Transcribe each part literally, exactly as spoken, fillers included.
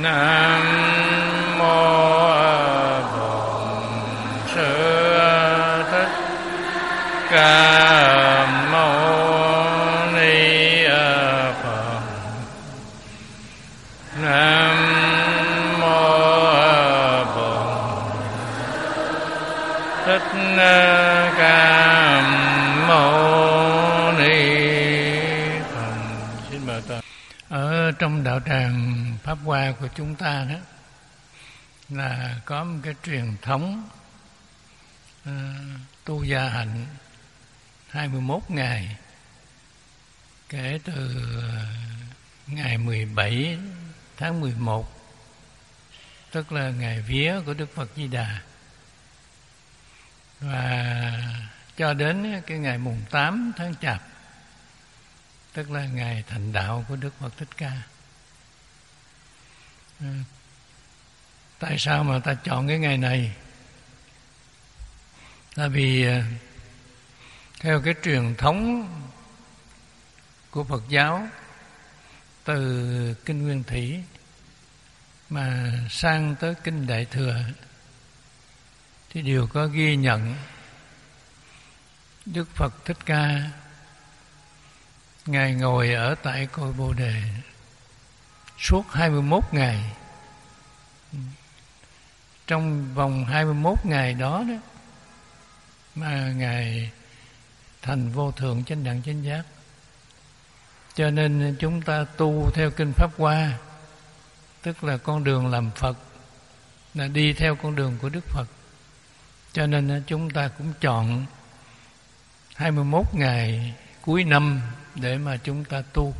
Nam mô Bổn Sư Thích Ca Mâu Ni Phật. Nam mô Bổn Thích Ca Mâu Ni Phật. Xin mời ta. Ở trong đạo tràng Pháp Hoa của chúng ta đó là có một cái truyền thống uh, tu gia hạnh hai mươi mốt ngày, kể từ ngày mười bảy tháng mười một, tức là ngày vía của Đức Phật Di Đà, và cho đến cái ngày mùng tám tháng Chạp, tức là ngày thành đạo của Đức Phật Thích Ca. À, tại sao mà ta chọn cái ngày này? Là vì theo cái truyền thống của Phật giáo, từ Kinh Nguyên Thủy mà sang tới Kinh Đại Thừa thì đều có ghi nhận Đức Phật Thích Ca Ngài ngồi ở tại cội Bồ Đề suốt hai mươi mốt ngày. Trong vòng hai mươi mốt ngày đó đó mà Ngài thành vô thượng chánh đẳng chánh giác. Cho nên chúng ta tu theo Kinh Pháp Hoa, tức là con đường làm Phật, là đi theo con đường của Đức Phật. Cho nên chúng ta cũng chọn hai mươi mốt ngày cuối năm để mà chúng ta tu.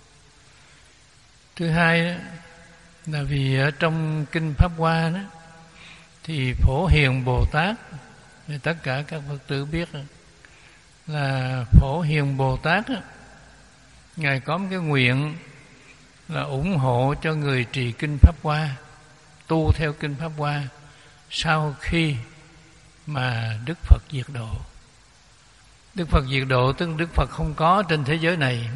Thứ hai là vì ở trong Kinh Pháp Hoa đó thì Phổ Hiền Bồ Tát, thì tất cả các Phật tử biết là Phổ Hiền Bồ Tát đó, Ngài có một cái nguyện là ủng hộ cho người trì Kinh Pháp Hoa, tu theo Kinh Pháp Hoa sau khi mà Đức Phật diệt độ. Đức Phật diệt độ tức Đức Phật không có trên thế giới này.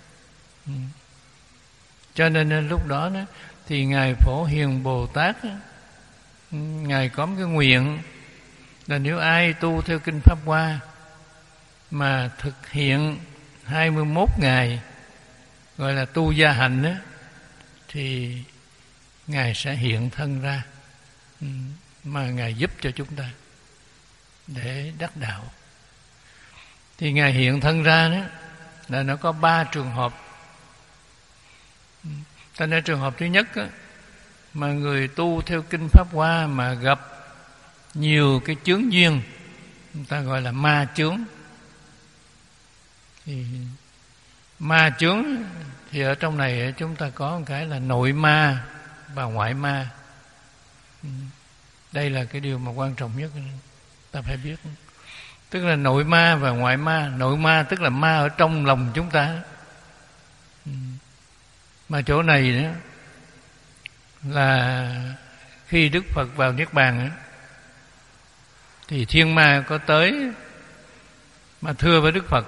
Cho nên lúc đó, đó thì Ngài Phổ Hiền Bồ Tát, Ngài có một cái nguyện là nếu ai tu theo Kinh Pháp Hoa mà thực hiện hai mươi mốt ngày gọi là tu gia hạnh đó, thì Ngài sẽ hiện thân ra mà Ngài giúp cho chúng ta để đắc đạo. Thì Ngài hiện thân ra đó là nó có ba trường hợp. Ta nói trường hợp thứ nhất đó, mà người tu theo Kinh Pháp Hoa mà gặp nhiều cái chướng duyên, người ta gọi là ma chướng. Thì ma chướng thì ở trong này chúng ta có một cái là nội ma và ngoại ma. Đây là cái điều mà quan trọng nhất ta phải biết. Tức là nội ma và ngoại ma. Nội ma tức là ma ở trong lòng chúng ta. Mà chỗ này đó là khi Đức Phật vào Niết Bàn đó, thì thiên ma có tới mà thưa với Đức Phật,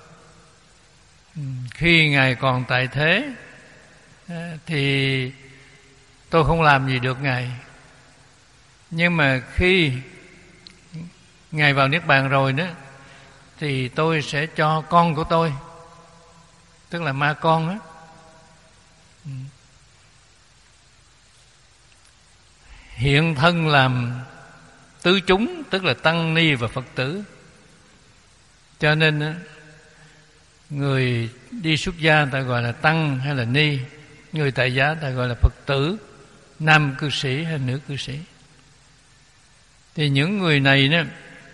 khi Ngài còn tại thế thì tôi không làm gì được Ngài, nhưng mà khi Ngài vào Niết Bàn rồi đó thì tôi sẽ cho con của tôi, tức là ma con đó, hiện thân làm tứ chúng, tức là tăng ni và Phật tử. Cho nên người đi xuất gia ta gọi là tăng hay là ni, người tại gia ta gọi là Phật tử, nam cư sĩ hay nữ cư sĩ. Thì những người này đó,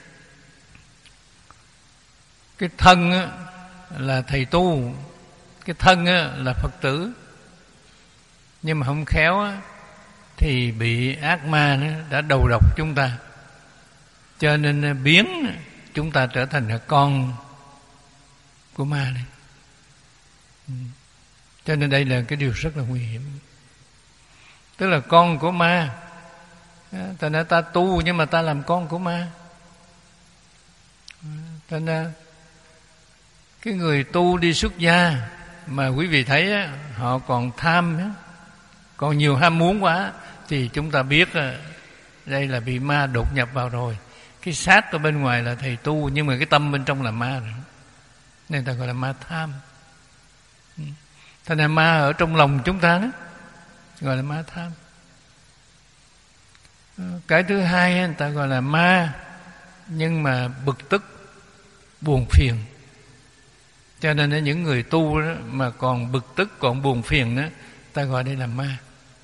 cái thân á, là thầy tu, cái thân á, là Phật tử, nhưng mà không khéo á, thì bị ác ma nó đã đầu độc chúng ta, cho nên biến chúng ta trở thành là con của ma này. Cho nên đây là cái điều rất là nguy hiểm. Tức là con của ma. Ta nói ta tu nhưng mà ta làm con của ma. Ta nói cái người tu đi xuất gia mà quý vị thấy á, họ còn tham á, Còn nhiều ham muốn quá thì chúng ta biết đây là bị ma đột nhập vào rồi. Cái xác ở bên ngoài là thầy tu, nhưng mà cái tâm bên trong là ma rồi, nên ta gọi là ma tham. Thành ra ma ở trong lòng chúng ta đó gọi là ma tham. Cái thứ hai người ta gọi là ma nhưng mà bực tức, buồn phiền. Cho nên những người tu đó mà còn bực tức, còn buồn phiền đó, ta gọi đây là ma.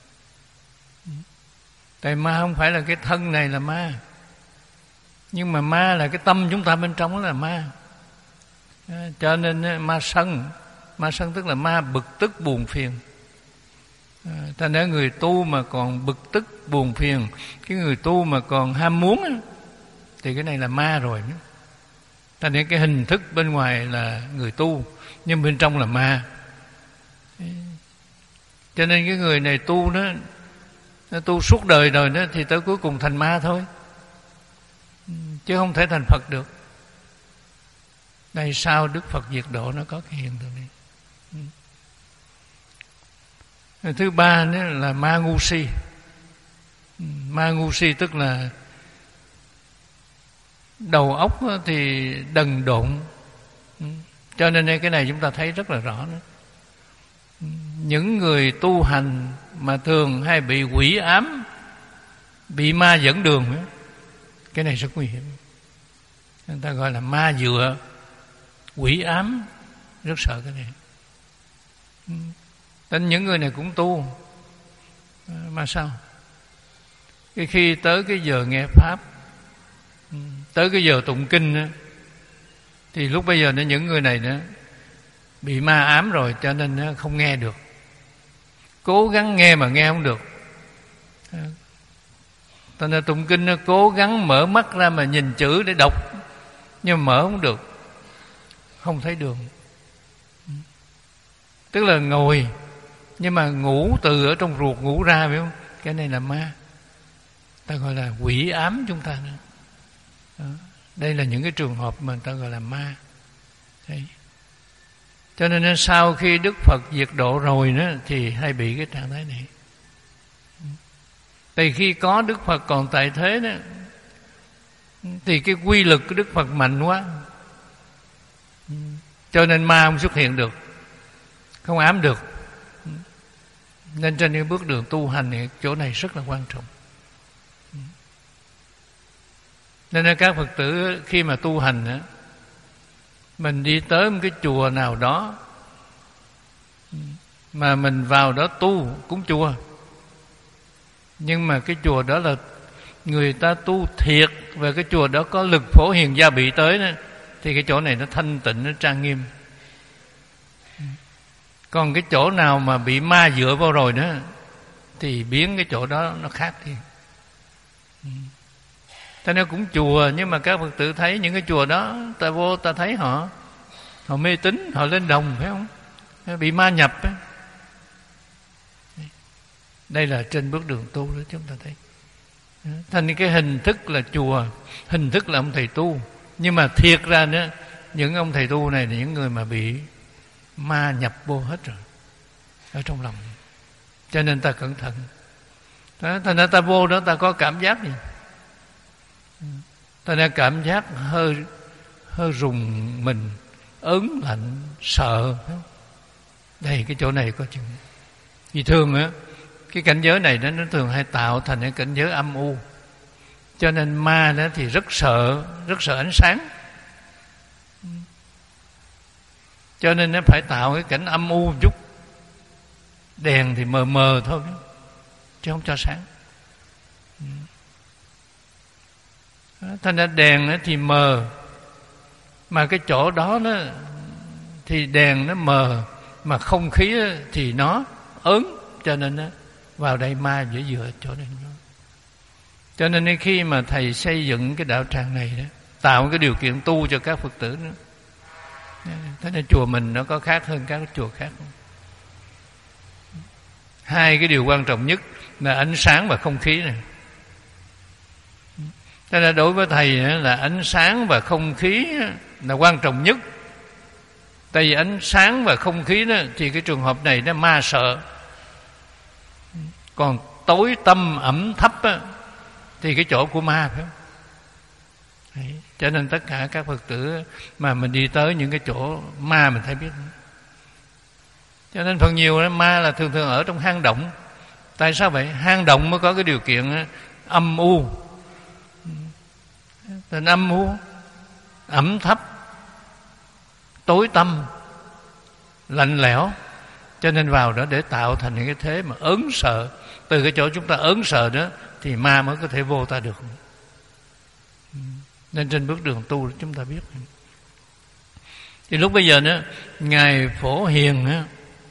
Tại ma không phải là cái thân này là ma, nhưng mà ma là cái tâm chúng ta bên trong đó là ma. Cho nên ma sân, ma sân tức là ma bực tức buồn phiền. Thành ra người tu mà còn bực tức buồn phiền, cái người tu mà còn ham muốn thì cái này là ma rồi. Thành ra cái hình thức bên ngoài là người tu, nhưng bên trong là ma. Cho nên cái người này tu đó, nó tu suốt đời rồi đó, thì tới cuối cùng thành ma thôi, chứ không thể thành Phật được. Đây sao Đức Phật diệt độ nó có cái hiện tượng này. Thứ ba nữa là ma ngu si. Ma ngu si tức là đầu óc thì đần độn. Cho nên cái này chúng ta thấy rất là rõ nữa. Những người tu hành mà thường hay bị quỷ ám, bị ma dẫn đường, cái này rất nguy hiểm. Người ta gọi là ma dựa, quỷ ám, rất sợ cái này. Nên những người này cũng tu, mà sao? Cái khi tới cái giờ nghe Pháp, tới cái giờ tụng kinh, thì lúc bây giờ những người này nữa bị ma ám rồi, cho nên không nghe được. Cố gắng nghe mà nghe không được. Cho nên tụng kinh nó cố gắng mở mắt ra mà nhìn chữ để đọc, nhưng mà mở không được, không thấy đường. Tức là ngồi nhưng mà ngủ từ ở trong ruột ngủ ra, phải không? Cái này là ma, ta gọi là quỷ ám chúng ta nữa. Đó. Đây là những cái trường hợp mà ta gọi là ma. Đấy. Cho nên sau khi Đức Phật diệt độ rồi đó, thì hay bị cái trạng thái này. Tại khi có Đức Phật còn tại thế đó, thì cái quy lực của Đức Phật mạnh quá, cho nên ma không xuất hiện được, không ám được. Nên trên cái bước đường tu hành thì chỗ này rất là quan trọng. Nên các Phật tử khi mà tu hành á, mình đi tới một cái chùa nào đó mà mình vào đó tu cúng chùa, nhưng mà cái chùa đó là người ta tu thiệt, và cái chùa đó có lực Phổ Hiền Gia Bị tới đó, thì cái chỗ này nó thanh tịnh, nó trang nghiêm. Còn cái chỗ nào mà bị ma dựa vào rồi đó, thì biến cái chỗ đó nó khác đi. Cho nên cũng chùa, nhưng mà các Phật tử thấy những cái chùa đó, ta vô ta thấy họ họ mê tín, họ lên đồng, phải không? Bị ma nhập ấy. Đây là trên bước đường tu đó chúng ta thấy. Thành cái hình thức là chùa, hình thức là ông thầy tu, nhưng mà thiệt ra nữa, những ông thầy tu này là những người mà bị ma nhập vô hết rồi ở trong lòng. Cho nên ta cẩn thận. Đó, thành ra ta vô đó ta có cảm giác gì? Ta đã cảm giác hơi hơi rùng mình, ớn lạnh, sợ. Đây cái chỗ này có chừng. Vì thường á, cái cảnh giới này đó, nó thường hay tạo thành cái cảnh giới âm u. Cho nên ma đó thì rất sợ, rất sợ ánh sáng. Cho nên nó phải tạo cái cảnh âm u một chút. Đèn thì mờ mờ thôi, chứ không cho sáng. Thành ra đèn thì mờ, mà cái chỗ đó nó thì đèn nó mờ, mà không khí thì nó ớn, cho nên nó vào đây ma dễ dựa chỗ này. Cho nên khi mà thầy xây dựng cái đạo tràng này đó, tạo cái điều kiện tu cho các Phật tử nữa. Thế nên chùa mình nó có khác hơn các chùa khác không? Hai cái điều quan trọng nhất là ánh sáng và không khí này. Thế nên đối với thầy là ánh sáng và không khí là quan trọng nhất. Tại vì ánh sáng và không khí đó, thì cái trường hợp này nó ma sợ. Còn tối tăm ẩm thấp á, thì cái chỗ của ma, phải không? Đấy. Cho nên tất cả các Phật tử mà mình đi tới những cái chỗ ma mình thấy biết. Cho nên phần nhiều đó, ma là thường thường ở trong hang động. Tại sao vậy? Hang động mới có cái điều kiện âm u, nên âm u, ẩm thấp, tối tăm, lạnh lẽo. Cho nên vào đó để tạo thành những cái thế mà ớn sợ. Từ cái chỗ chúng ta ớn sợ đó thì ma mới có thể vô ta được. Nên trên bước đường tu chúng ta biết. Thì lúc bây giờ nữa, Ngài Phổ Hiền á,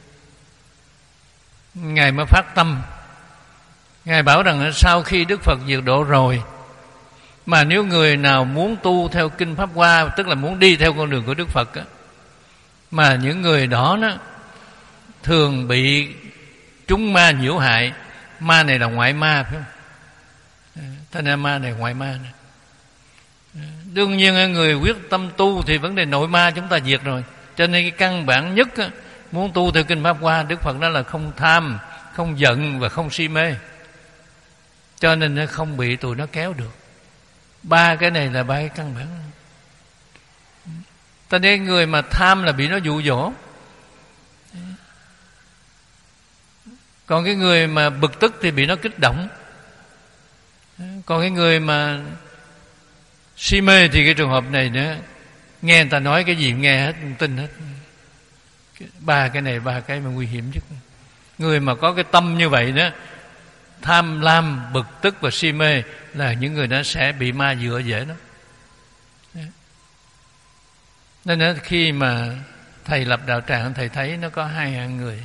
Ngài mới phát tâm. Ngài bảo rằng sau khi Đức Phật diệt độ rồi, mà nếu người nào muốn tu theo Kinh Pháp Hoa, tức là muốn đi theo con đường của Đức Phật á, mà những người đó đó thường bị chúng ma nhiễu hại. Ma này là ngoại ma, phải không? Thế nên ma này ngoại ma này. Đương nhiên người quyết tâm tu thì vấn đề nội ma chúng ta diệt rồi. Cho nên cái căn bản nhất á, muốn tu theo Kinh Pháp Hoa, Đức Phật đó là không tham, không giận và không si mê. Cho nên nó không bị tụi nó kéo được. Ba cái này là ba cái căn bản. Cho nên người mà tham là bị nó dụ dỗ. Còn cái người mà bực tức thì bị nó kích động. Còn cái người mà si mê thì cái trường hợp này nữa, nghe người ta nói cái gì nghe hết, tin hết. Ba cái này, ba cái mà nguy hiểm nhất. Người mà có cái tâm như vậy đó, tham lam, bực tức và si mê, là những người đó sẽ bị ma dựa dễ lắm. Nên đó, khi mà thầy lập đạo tràng, thầy thấy nó có hai hạng người.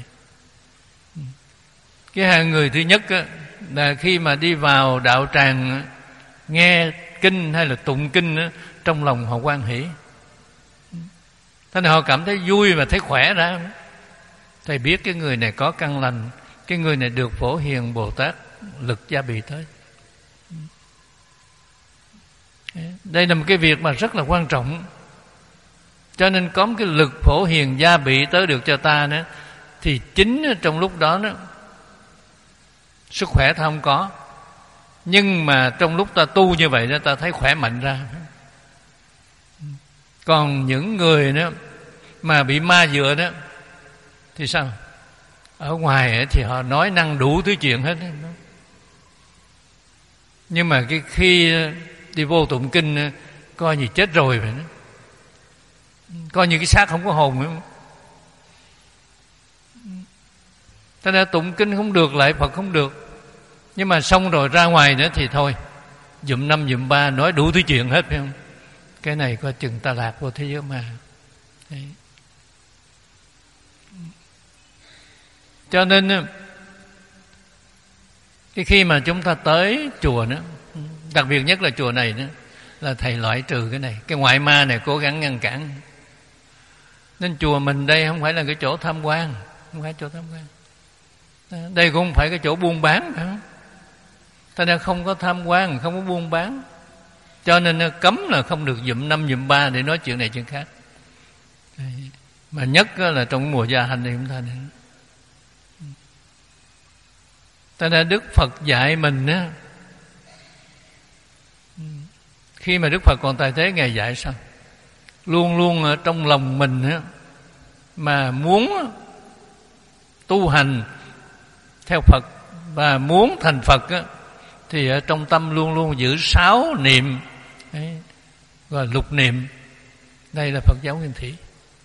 Cái hạng người thứ nhất á, là khi mà đi vào đạo tràng nghe kinh hay là tụng kinh á, trong lòng họ hoan hỷ. Thế nên họ cảm thấy vui và thấy khỏe ra. Thầy biết cái người này có căn lành, cái người này được Phổ Hiền Bồ Tát lực gia bị tới. Đây là một cái việc mà rất là quan trọng. Cho nên có một cái lực Phổ Hiền gia bị tới được cho ta nữa, thì chính trong lúc đó đó sức khỏe ta không có, nhưng mà trong lúc ta tu như vậy đó, ta thấy khỏe mạnh ra. Còn những người đó mà bị ma dựa đó thì sao? Ở ngoài thì họ nói năng đủ thứ chuyện hết, nhưng mà cái khi đi vô tụng kinh coi như chết rồi vậy đó, coi như cái xác không có hồn nữa. Thế nên tụng kinh không được, lại Phật không được. Nhưng mà xong rồi ra ngoài nữa thì thôi, dụm năm dụm ba, nói đủ thứ chuyện hết, phải không? Cái này coi chừng ta lạc vô thế giới ma. Đấy. Cho nên cái khi mà chúng ta tới chùa nữa, đặc biệt nhất là chùa này nữa, là thầy loại trừ cái này, cái ngoại ma này cố gắng ngăn cản. Nên chùa mình đây không phải là cái chỗ tham quan, không phải chỗ tham quan. Đây cũng không phải cái chỗ buôn bán, phải không? Ta nên không có tham quan, không có buôn bán. Cho nên cấm là không được dụm năm dụm ba để nói chuyện này chuyện khác. Mà nhất là trong mùa gia hành này chúng ta này. Ta nên Đức Phật dạy mình á, khi mà Đức Phật còn tại thế, Ngài dạy sao? Luôn luôn ở trong lòng mình á, mà muốn tu hành theo Phật và muốn thành Phật á, thì ở trong tâm luôn luôn giữ sáu niệm. Đấy, và lục niệm. Đây là Phật giáo Nguyên Thủy.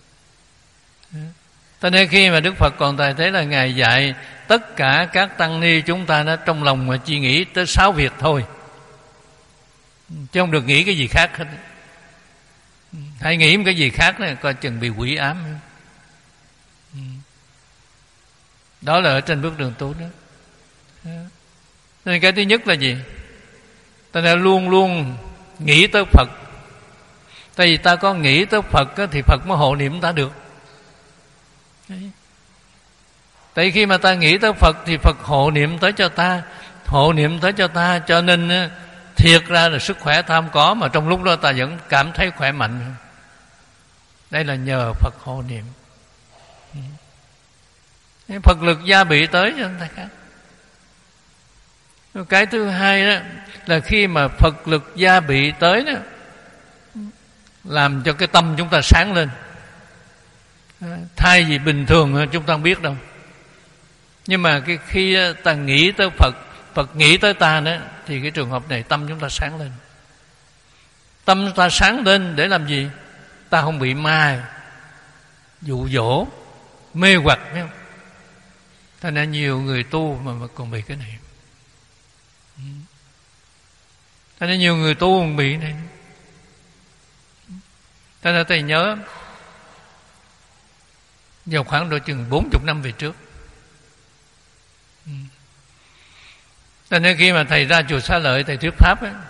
Cho nên khi mà Đức Phật còn tại thế là Ngài dạy tất cả các tăng ni chúng ta đó, trong lòng mà chỉ nghĩ tới sáu việc thôi, chứ không được nghĩ cái gì khác hết. Hãy nghĩ một cái gì khác này, coi chừng bị quỷ ám. Đó là ở trên bước đường tu đó. Nên cái thứ nhất là gì? Ta đã luôn luôn nghĩ tới Phật. Tại vì ta có nghĩ tới Phật á, thì Phật mới hộ niệm ta được. Đấy. Tại vì khi mà ta nghĩ tới Phật thì Phật hộ niệm tới cho ta, hộ niệm tới cho ta. Cho nên thiệt ra là sức khỏe ta không có, mà trong lúc đó ta vẫn cảm thấy khỏe mạnh. Đây là nhờ Phật hộ niệm. Phật lực gia bị tới cho người ta khác. Cái thứ hai đó là khi mà Phật lực gia bị tới đó, làm cho cái tâm chúng ta sáng lên. Thay vì bình thường chúng ta không biết đâu. Nhưng mà cái khi ta nghĩ tới Phật, Phật nghĩ tới ta đó, thì cái trường hợp này tâm chúng ta sáng lên. Tâm chúng ta sáng lên để làm gì? Ta không bị ma dụ dỗ, mê hoặc, thấy không? Thành ra nhiều người tu mà, mà còn bị cái này. Thành ra nhiều người tu còn bị này. Thành ra thầy nhớ vào khoảng độ chừng bốn mươi năm về trước. Thành ra khi mà thầy ra chùa Xá Lợi thầy thuyết pháp ấy,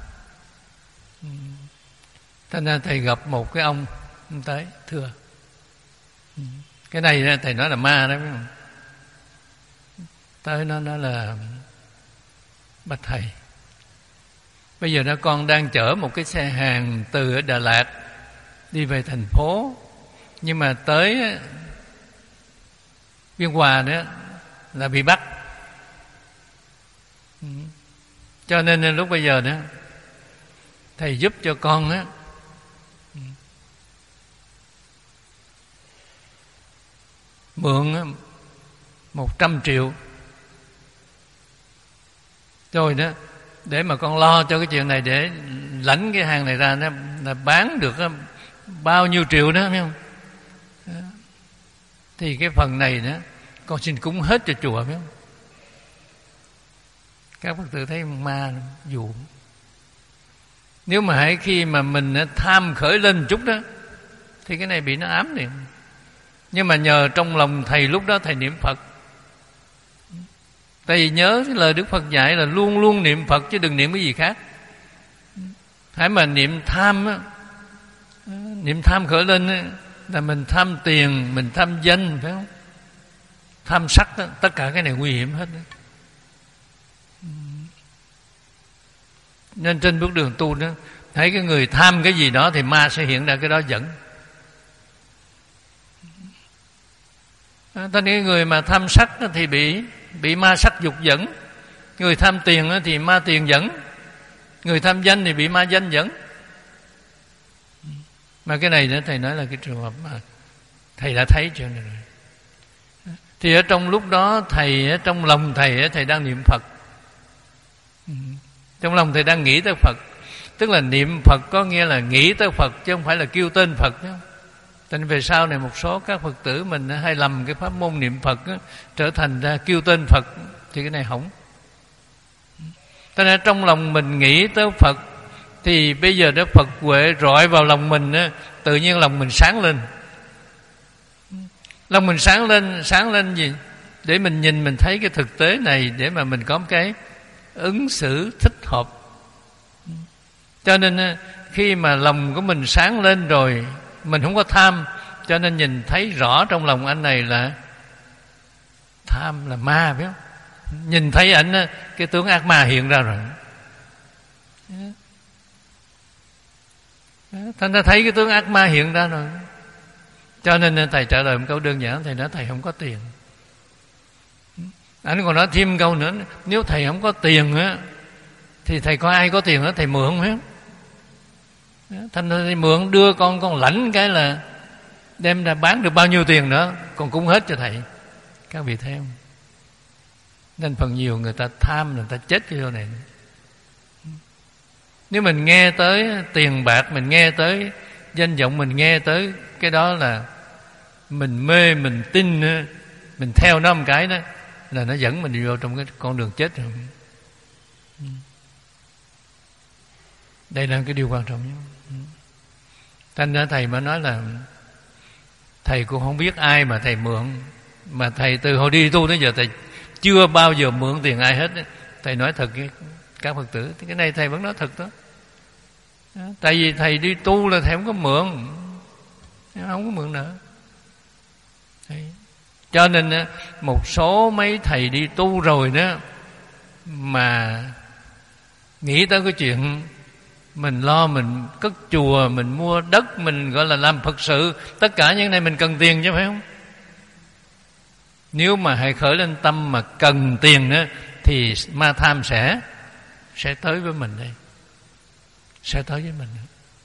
thành ra thầy gặp một cái ông tới thưa, cái này thầy nói là ma đó, biết không? Tới nó nói là bạch thầy, bây giờ đó con đang chở một cái xe hàng từ ở Đà Lạt đi về thành phố, nhưng mà tới Biên Hòa nữa là bị bắt. Cho nên lúc bây giờ đó thầy giúp cho con á mượn một trăm triệu rồi đó, để mà con lo cho cái chuyện này, để lãnh cái hàng này ra, nó là bán được bao nhiêu triệu đó, thấy không? Đó. Thì cái phần này đó con xin cúng hết cho chùa, biết không? Các Phật tử thấy ma dụ. Nếu mà hãy khi mà mình tham khởi lên một chút đó thì cái này bị nó ám liền. Nhưng mà nhờ trong lòng thầy lúc đó thầy niệm Phật. Tại vì nhớ cái lời Đức Phật dạy là luôn luôn niệm Phật chứ đừng niệm cái gì khác. Hãy mà niệm tham á, niệm tham khởi lên á, là mình tham tiền, mình tham danh, phải không? Tham sắc đó, tất cả cái này nguy hiểm hết đó. Nên trên bước đường tu đó, thấy cái người tham cái gì đó thì ma sẽ hiện ra cái đó dẫn. Thế nên người mà tham sắc thì bị bị ma sắc dục dẫn, người tham tiền thì ma tiền dẫn, người tham danh thì bị ma danh dẫn. Mà cái này nữa thầy nói là cái trường hợp mà thầy đã thấy chuyện này rồi. Thì ở trong lúc đó thầy, ở trong lòng thầy thầy đang niệm Phật, trong lòng thầy đang nghĩ tới Phật. Tức là niệm Phật có nghĩa là nghĩ tới Phật, chứ không phải là kêu tên Phật nữa. Nên về sau này một số các Phật tử mình hay lầm cái pháp môn niệm Phật đó, trở thành ra kêu tên Phật, thì cái này hỏng. Cho nên trong lòng mình nghĩ tới Phật, thì bây giờ đó Phật huệ rọi vào lòng mình đó, tự nhiên lòng mình sáng lên. Lòng mình sáng lên, sáng lên gì? Để mình nhìn mình thấy cái thực tế này, để mà mình có một cái ứng xử thích hợp. Cho nên khi mà lòng của mình sáng lên rồi, mình không có tham, cho nên nhìn thấy rõ trong lòng anh này là tham là ma, biết không? Nhìn thấy ảnh cái tướng ác ma hiện ra rồi. Thành ra thấy cái tướng ác ma hiện ra rồi. Cho nên thầy trả lời một câu đơn giản, thầy nói thầy không có tiền. Anh còn nói thêm câu nữa, nếu thầy không có tiền á, thì thầy có ai có tiền đó thầy mượn, phải không? Thành ra thầy mượn đưa con, con lãnh cái là đem ra bán được bao nhiêu tiền nữa, còn cúng hết cho thầy. Các vị thấy không? Nên phần nhiều người ta tham, người ta chết cái điều này. Nếu mình nghe tới tiền bạc, mình nghe tới danh vọng, mình nghe tới cái đó là mình mê, mình tin, mình theo nó một cái đó, là nó dẫn mình vô trong cái con đường chết rồi. Đây là cái điều quan trọng nhất. Thành ra thầy mới nói là thầy cũng không biết ai mà thầy mượn. Mà thầy từ hồi đi tu tới giờ thầy chưa bao giờ mượn tiền ai hết. Thầy nói thật với các Phật tử, cái này thầy vẫn nói thật đó. Tại vì thầy đi tu là thầy không có mượn, không có mượn nữa. Cho nên một số mấy thầy đi tu rồi đó, mà nghĩ tới cái chuyện mình lo, mình cất chùa, mình mua đất, mình gọi là làm Phật sự, tất cả những này mình cần tiền chứ, phải không? Nếu mà hãy khởi lên tâm mà cần tiền nữa, thì ma tham sẽ sẽ tới với mình đây, sẽ tới với mình.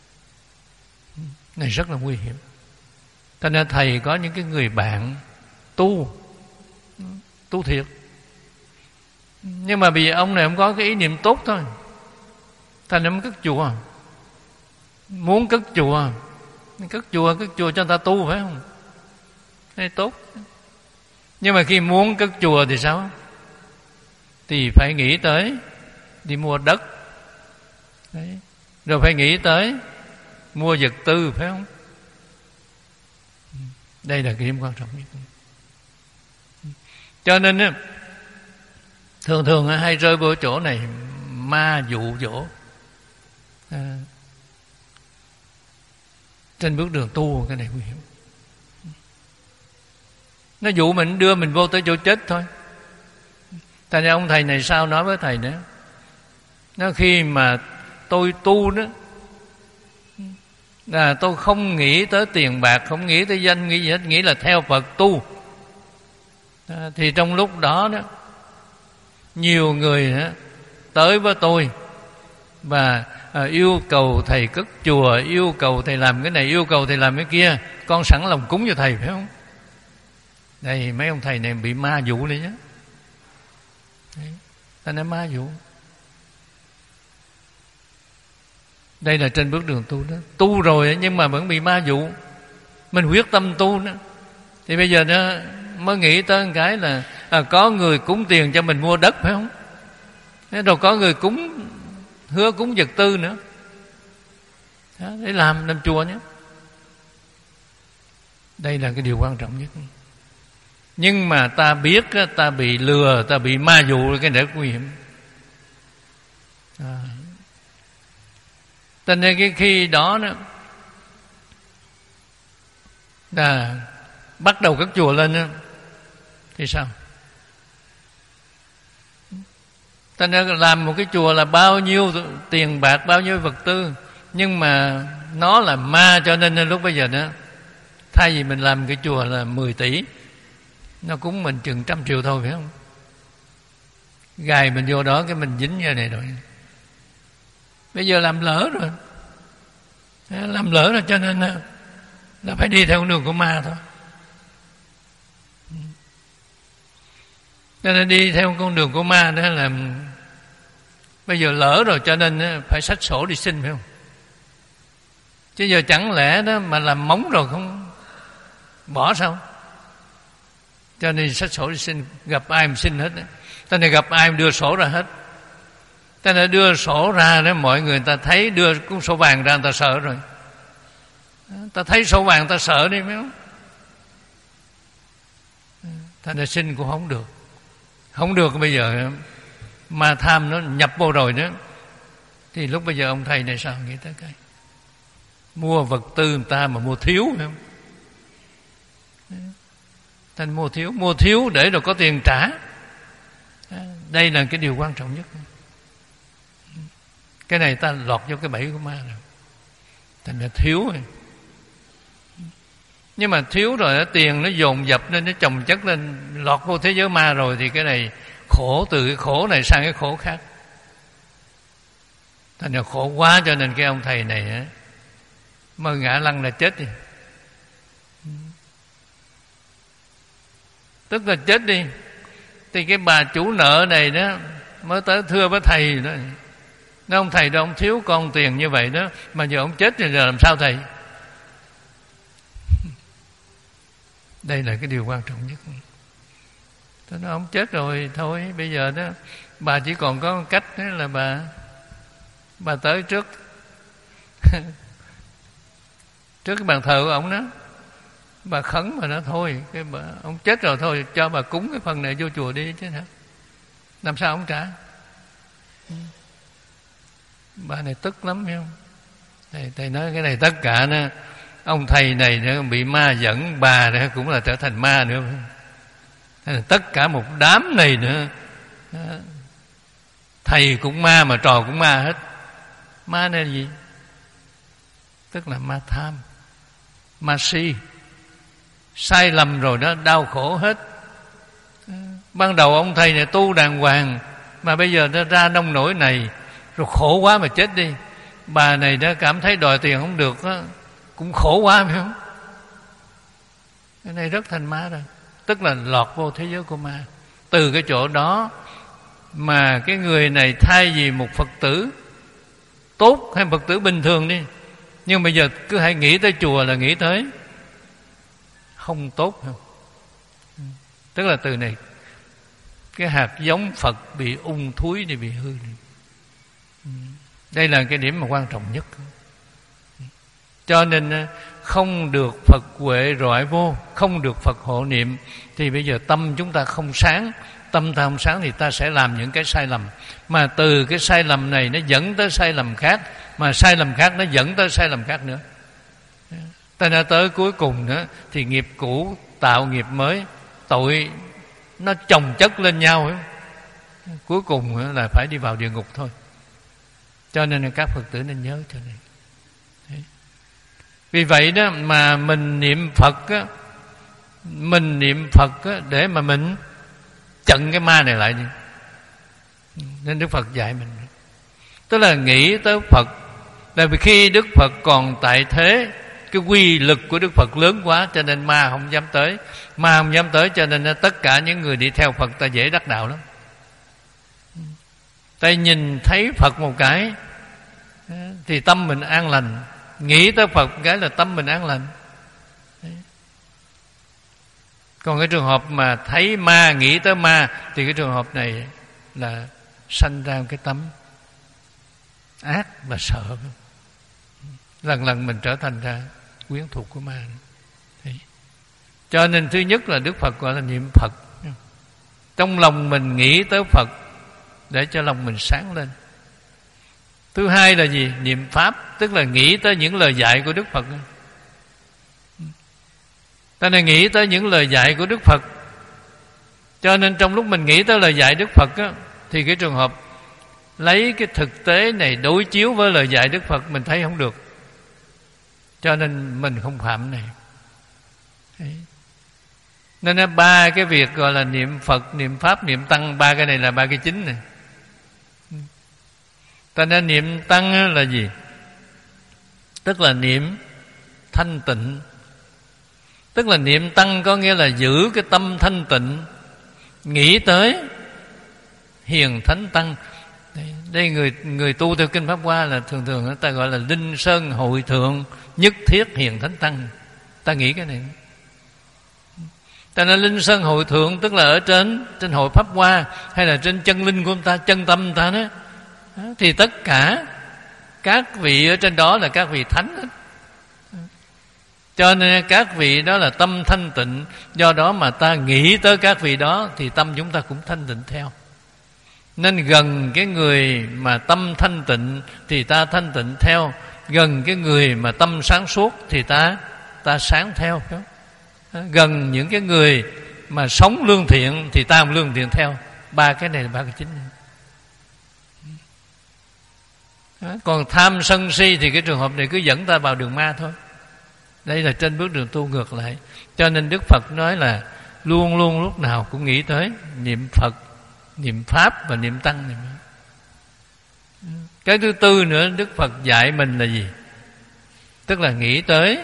Này rất là nguy hiểm. Cho nên thầy có những cái người bạn tu, tu thiệt, nhưng mà vì ông này ông có cái ý niệm tốt thôi, thành ông cất chùa, muốn cất chùa, cất chùa cất chùa cho người ta tu, phải không? Thế tốt. Nhưng mà khi muốn cất chùa thì sao? Thì phải nghĩ tới đi mua đất. Đấy. Rồi phải nghĩ tới mua vật tư, phải không? Đây là cái điểm quan trọng nhất. Cho nên thường thường hay rơi vào chỗ này, ma dụ dỗ. À, trên bước đường tu cái này nguy hiểm. Nó dụ mình, đưa mình vô tới chỗ chết thôi. Tại nên ông thầy này sao nói với thầy nữa, nó khi mà tôi tu đó là tôi không nghĩ tới tiền bạc, không nghĩ tới danh, nghĩ gì hết, nghĩ là theo Phật tu. À, thì trong lúc đó đó nhiều người đó, tới với tôi và à, yêu cầu thầy cất chùa, yêu cầu thầy làm cái này, yêu cầu thầy làm cái kia, con sẵn lòng cúng cho thầy, phải không? Đây mấy ông thầy này bị ma dụ đấy nhé. Ta nói ma dụ. Đây là trên bước đường tu đó. Tu rồi nhưng mà vẫn bị ma dụ. Mình quyết tâm tu đó, thì bây giờ nó mới nghĩ tới một cái là à, có người cúng tiền cho mình mua đất, phải không? Rồi có người cúng, hứa cúng vật tư nữa đó, để làm làm chùa nhé. Đây là cái điều quan trọng nhất. Nhưng mà ta biết ta bị lừa, ta bị ma dụ, cái này rất nguy hiểm. À. Cho nên cái khi đó đó là bắt đầu cất chùa lên đó, thì sao? Ta nên làm một cái chùa là bao nhiêu tiền bạc, bao nhiêu vật tư, nhưng mà nó là ma, cho nên lúc bây giờ đó thay vì mình làm cái chùa là mười tỷ, nó cũng mình chừng trăm triệu thôi, phải không? Gài mình vô đó cái mình dính như này rồi. Bây giờ làm lỡ rồi, làm lỡ rồi, cho nên là phải đi theo con đường của ma thôi. Cho nên đi theo con đường của ma đó là bây giờ lỡ rồi, cho nên phải xách sổ đi xin, phải không? Chứ giờ chẳng lẽ đó mà làm móng rồi không bỏ sao? Cho nên xách sổ đi xin, gặp ai mà xin hết. Cho nên gặp ai mà đưa sổ ra hết. Cho nên đưa sổ ra đó, mọi người ta thấy đưa cuốn sổ vàng ra, người ta sợ rồi. Ta thấy sổ vàng ta sợ đi, phải không? Thành ra xin cũng không được. Không được bây giờ ma tham nó nhập vô rồi đó. Thì lúc bây giờ ông thầy này sao nghĩ tới cái mua vật tư người ta mà mua thiếu, phải không? Thành mua thiếu, mua thiếu để rồi có tiền trả. Đây là cái điều quan trọng nhất. Cái này ta lọt vô cái bẫy của ma rồi. Thành ra thiếu rồi. Nhưng mà thiếu rồi tiền nó dồn dập lên, nó chồng chất lên, lọt vô thế giới ma rồi, thì cái này khổ, từ cái khổ này sang cái khổ khác. Thành ra khổ quá, cho nên cái ông thầy này á, mới ngã lăn là chết đi. Tức là chết đi. Thì cái bà chủ nợ này đó mới tới thưa với thầy đó, nói ông thầy đó, ông thiếu con tiền như vậy đó, mà giờ ông chết rồi, giờ làm sao thầy? Đây là cái điều quan trọng nhất. Tôi nói ông chết rồi thôi, bây giờ đó bà chỉ còn có cách đó là bà bà tới trước trước cái bàn thờ của ông đó, bà khấn mà nó thôi, cái bà, ông chết rồi thôi, cho bà cúng cái phần này vô chùa đi chứ hả? Làm sao ông trả? Bà này tức lắm, hiểu không? Thầy, thầy nói cái này tất cả đó, ông thầy này nữa bị ma dẫn, bà này cũng là trở thành ma nữa. Tất cả một đám này nữa, thầy cũng ma mà trò cũng ma hết. Ma này là gì? Tức là ma tham, ma si. Sai lầm rồi đó, đau khổ hết. Ban đầu ông thầy này tu đàng hoàng, Mà bây giờ nó ra nông nổi này, rồi khổ quá mà chết đi. Bà này đã cảm thấy đòi tiền không được đó, cũng khổ quá phải không? Cái này rất thành ma rồi. Tức là lọt vô thế giới của ma. Từ cái chỗ đó mà cái người này thay vì một Phật tử tốt hay Phật tử bình thường đi, nhưng bây giờ cứ hay nghĩ tới chùa là nghĩ tới không tốt không? Tức là từ này cái hạt giống Phật bị ung thúi đi, bị hư đi. Đây là cái điểm mà quan trọng nhất. Cho nên không được Phật huệ rọi vô, không được Phật hộ niệm, thì bây giờ tâm chúng ta không sáng. Tâm ta không sáng thì ta sẽ làm những cái sai lầm, mà từ cái sai lầm này nó dẫn tới sai lầm khác, mà sai lầm khác nó dẫn tới sai lầm khác nữa. Ta đã tới cuối cùng nữa thì nghiệp cũ tạo nghiệp mới, tội nó chồng chất lên nhau ấy. Cuối cùng là phải đi vào địa ngục thôi. Cho nên các Phật tử nên nhớ cho này. Đấy. Vì vậy đó mà mình niệm Phật á, mình niệm Phật á, để mà mình chặn cái ma này lại đi. Nên Đức Phật dạy mình, tức là nghĩ tới Phật. Tại vì khi Đức Phật còn tại thế, cái quy lực của Đức Phật lớn quá, cho nên ma không dám tới. Ma không dám tới, cho nên tất cả những người đi theo Phật ta dễ đắc đạo lắm. Ta nhìn thấy Phật một cái thì tâm mình an lành, nghĩ tới Phật một cái là tâm mình an lành. Còn cái trường hợp mà thấy ma, nghĩ tới ma, thì cái trường hợp này là sanh ra cái tâm ác và sợ. Lần lần mình trở thành ra quyến thuộc của ma. Đấy. Cho nên thứ nhất là Đức Phật gọi là niệm Phật. Trong lòng mình nghĩ tới Phật để cho lòng mình sáng lên. Thứ hai là gì? Niệm Pháp, tức là nghĩ tới những lời dạy của Đức Phật. Ta này nghĩ tới những lời dạy của Đức Phật. Cho nên trong lúc mình nghĩ tới lời dạy Đức Phật á, thì cái trường hợp lấy cái thực tế này đối chiếu với lời dạy Đức Phật, mình thấy không được. Cho nên mình không phạm này. Đấy. Nên là ba cái việc gọi là niệm Phật, niệm Pháp, niệm Tăng, ba cái này là ba cái chính này. Ta nên niệm Tăng là gì? Tức là niệm thanh tịnh. Tức là niệm Tăng có nghĩa là giữ cái tâm thanh tịnh, nghĩ tới hiền thánh Tăng. Đây người người tu theo kinh Pháp Hoa là thường thường ta gọi là Linh Sơn Hội Thượng Nhất Thiết Hiền Thánh Tăng. Ta nghĩ cái này. Ta nói Linh Sơn Hội Thượng tức là ở trên trên hội Pháp Hoa, hay là trên chân linh của ta, chân tâm ta đó, thì tất cả các vị ở trên đó là các vị thánh đó. Cho nên các vị đó là tâm thanh tịnh. Do đó mà ta nghĩ tới các vị đó thì tâm chúng ta cũng thanh tịnh theo. Nên gần cái người mà tâm thanh tịnh thì ta thanh tịnh theo, gần cái người mà tâm sáng suốt thì ta ta sáng theo. Gần những cái người mà sống lương thiện thì ta cũng lương thiện theo. Ba cái này là ba cái chính. Còn tham sân si thì cái trường hợp này cứ dẫn ta vào đường ma thôi. Đây là trên bước đường tu ngược lại. Cho nên Đức Phật nói là luôn luôn lúc nào cũng nghĩ tới niệm Phật, niệm Pháp và niệm Tăng này. Cái thứ tư nữa Đức Phật dạy mình là gì? Tức là nghĩ tới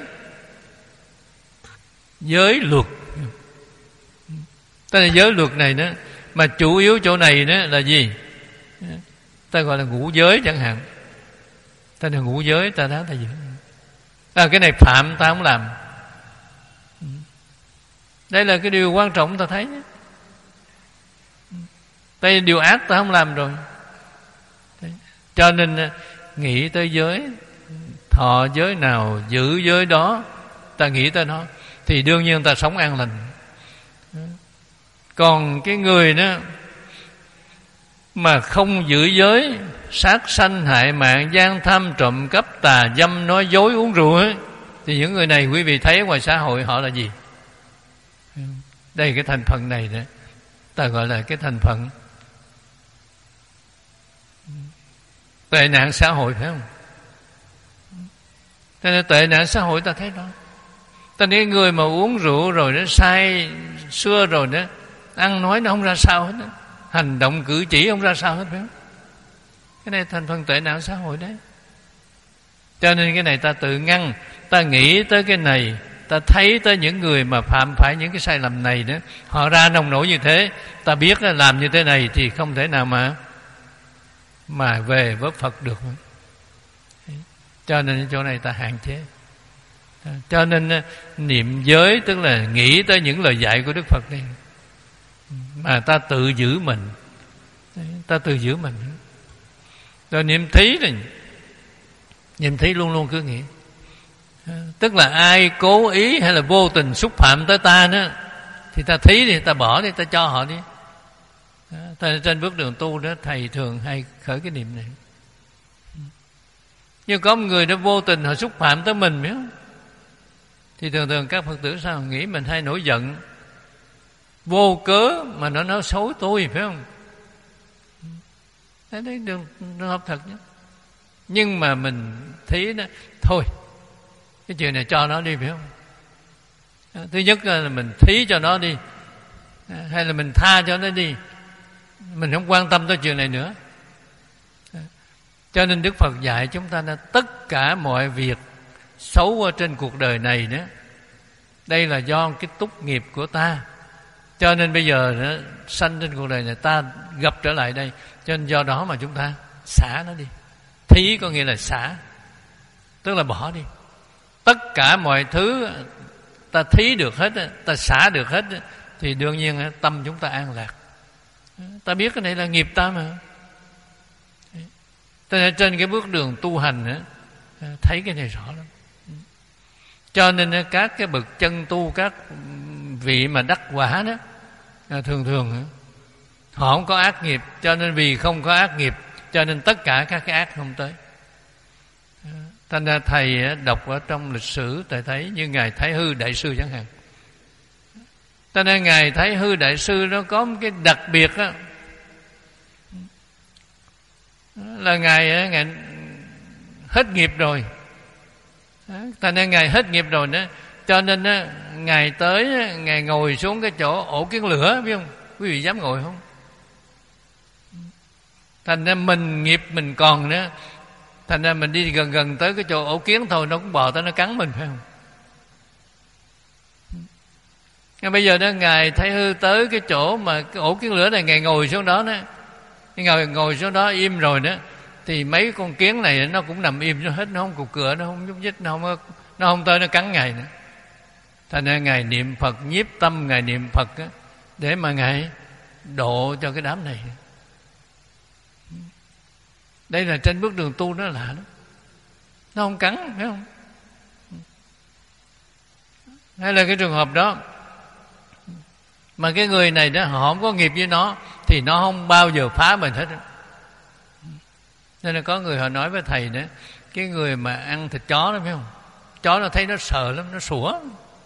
giới luật. Tức là giới luật này đó, mà chủ yếu chỗ này đó là gì? Ta gọi là ngũ giới chẳng hạn. Ta là ngũ giới, ta đáng ta giữ. À, cái này phạm ta không làm. Đây là cái điều quan trọng ta thấy. Đây điều ác ta không làm rồi. Cho nên nghĩ tới giới, thọ giới nào giữ giới đó, ta nghĩ tới nó thì đương nhiên ta sống an lành. Còn cái người đó mà không giữ giới, sát sanh hại mạng, gian tham trộm cắp tà dâm, nói dối, uống rượu ấy, thì những người này quý vị thấy ngoài xã hội họ là gì? Đây cái thành phần này đó, ta gọi là cái thành phần tệ nạn xã hội, phải không? Cho nên tệ nạn xã hội ta thấy đó. Ta nói người mà uống rượu rồi nó say xưa rồi đó, ăn nói nó không ra sao hết đó. hành động cử chỉ không ra sao hết, phải không? Cái này thành phần tệ nạn xã hội đấy. Cho nên cái này ta tự ngăn, ta nghĩ tới cái này, ta thấy tới những người mà phạm phải những cái sai lầm này đó, họ ra nông nổi như thế, ta biết là làm như thế này thì không thể nào mà mà về với Phật được. Cho nên chỗ này ta hạn chế. Cho nên niệm giới tức là nghĩ tới những lời dạy của Đức Phật này, mà ta tự giữ mình, ta tự giữ mình. Rồi niệm thí này, niệm thí luôn luôn cứ nghĩ, tức là ai cố ý hay là vô tình xúc phạm tới ta đó, thì ta thí đi, ta bỏ đi, ta cho họ đi. Trên bước đường tu đó, thầy thường hay khởi cái niệm này. Nhưng có một người đã vô tình họ xúc phạm tới mình, biết không? Thì thường thường các Phật tử sao nghĩ mình hay nổi giận, vô cớ mà nó nói xấu tôi, phải không? Đấy, đấy đường, đường học thật nhé. Nhưng mà mình thấy đó, thôi cái chuyện này cho nó đi, phải không? Thứ nhất là mình thí cho nó đi, hay là mình tha cho nó đi, mình không quan tâm tới chuyện này nữa. Cho nên Đức Phật dạy chúng ta là tất cả mọi việc xấu ở trên cuộc đời này đó, đây là do cái túc nghiệp của ta. Cho nên bây giờ nó sanh trên cuộc đời này, ta gặp trở lại đây, cho nên do đó mà chúng ta xả nó đi. Thí có nghĩa là xả, tức là bỏ đi. Tất cả mọi thứ ta thí được hết, ta xả được hết, thì đương nhiên tâm chúng ta an lạc. Ta biết cái này là nghiệp ta mà. Trên cái bước đường tu hành thấy cái này rõ lắm. Cho nên các cái bậc chân tu, các vị mà đắc quả đó, thường thường họ không có ác nghiệp. Cho nên vì không có ác nghiệp, cho nên tất cả các cái ác không tới. Thành ra thầy đọc ở trong lịch sử, thầy thấy như Ngài Thái Hư Đại Sư chẳng hạn. Cho nên Ngài Thái Hư Đại Sư nó có một cái đặc biệt đó, là Ngài, Ngài hết nghiệp rồi. Thành ra Ngài hết nghiệp rồi đó, cho nên đó, Ngài tới, Ngài ngồi xuống cái chỗ ổ kiến lửa, biết không? Quý vị dám ngồi không? Thành ra mình nghiệp mình còn nữa, thành ra mình đi gần gần tới cái chỗ ổ kiến thôi, nó cũng bò tới nó cắn mình, phải không? Ngay bây giờ đó Ngài Thái Hư tới cái chỗ mà cái ổ kiến lửa này, Ngài ngồi xuống đó đó, Ngài ngồi xuống đó im rồi đó, thì mấy con kiến này nó cũng nằm im cho hết, nó không cục cửa, nó không nhúc nhích, nó không nó không tới nó cắn Ngài nữa. Thành ra Ngài niệm Phật, nhiếp tâm Ngài niệm Phật á, để mà Ngài độ cho cái đám này. Đây là trên bước đường tu nó lạ lắm, nó không cắn, phải không? Hay là cái trường hợp đó mà cái người này đó họ không có nghiệp với nó, thì nó không bao giờ phá mình hết. Nên là có người họ nói với thầy đó, cái người mà ăn thịt chó đó, phải không? Chó nó thấy nó sợ lắm, nó sủa.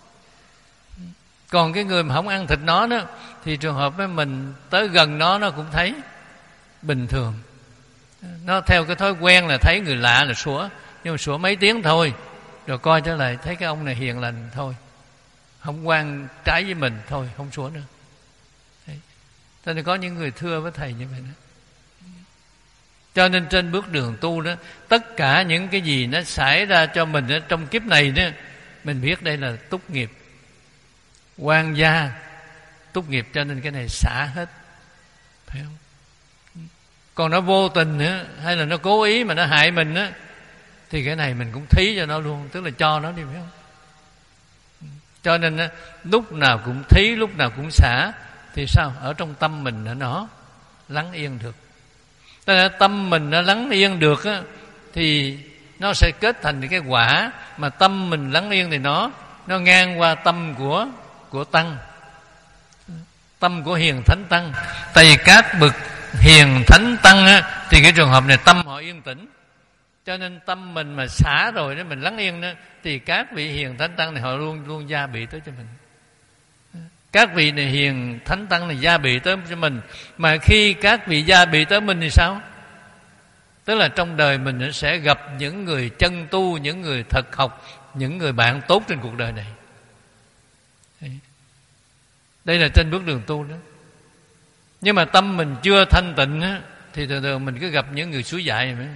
Còn cái người mà không ăn thịt nó đó, thì trường hợp với mình tới gần nó, nó cũng thấy bình thường. Nó theo cái thói quen là thấy người lạ là sủa, nhưng mà sủa mấy tiếng thôi, rồi coi trở lại thấy cái ông này hiền lành thôi, không quan trái với mình thôi, không sủa nữa. Cho nên có những người thưa với thầy như vậy đó. Cho nên trên bước đường tu đó, tất cả những cái gì nó xảy ra cho mình đó, trong kiếp này đó, mình biết đây là túc nghiệp, quan gia túc nghiệp, cho nên cái này xả hết, phải không? Còn nó vô tình nữa, hay là nó cố ý mà nó hại mình á, thì cái này mình cũng thí cho nó luôn, tức là cho nó đi, phải không? Cho nên á, lúc nào cũng thí, lúc nào cũng xả, thì sao? Ở trong tâm mình nó lắng yên được. Tức là tâm mình nó lắng yên được á, thì nó sẽ kết thành cái quả mà tâm mình lắng yên, thì nó nó ngang qua tâm của của tăng, tâm của hiền thánh tăng. Tại vì các bậc hiền thánh tăng á, thì cái trường hợp này tâm họ yên tĩnh, cho nên tâm mình mà xả rồi đó, mình lắng yên đó, thì các vị hiền thánh tăng này họ luôn luôn gia bị tới cho mình. Các vị này hiền thánh tăng này gia bị tới cho mình. Mà khi các vị gia bị tới mình thì sao? Tức là trong đời mình sẽ gặp những người chân tu, những người thật học, những người bạn tốt trên cuộc đời này. Đây là trên bước đường tu đó. Nhưng mà tâm mình chưa thanh tịnh á, thì thường thường mình cứ gặp những người suối dại mà.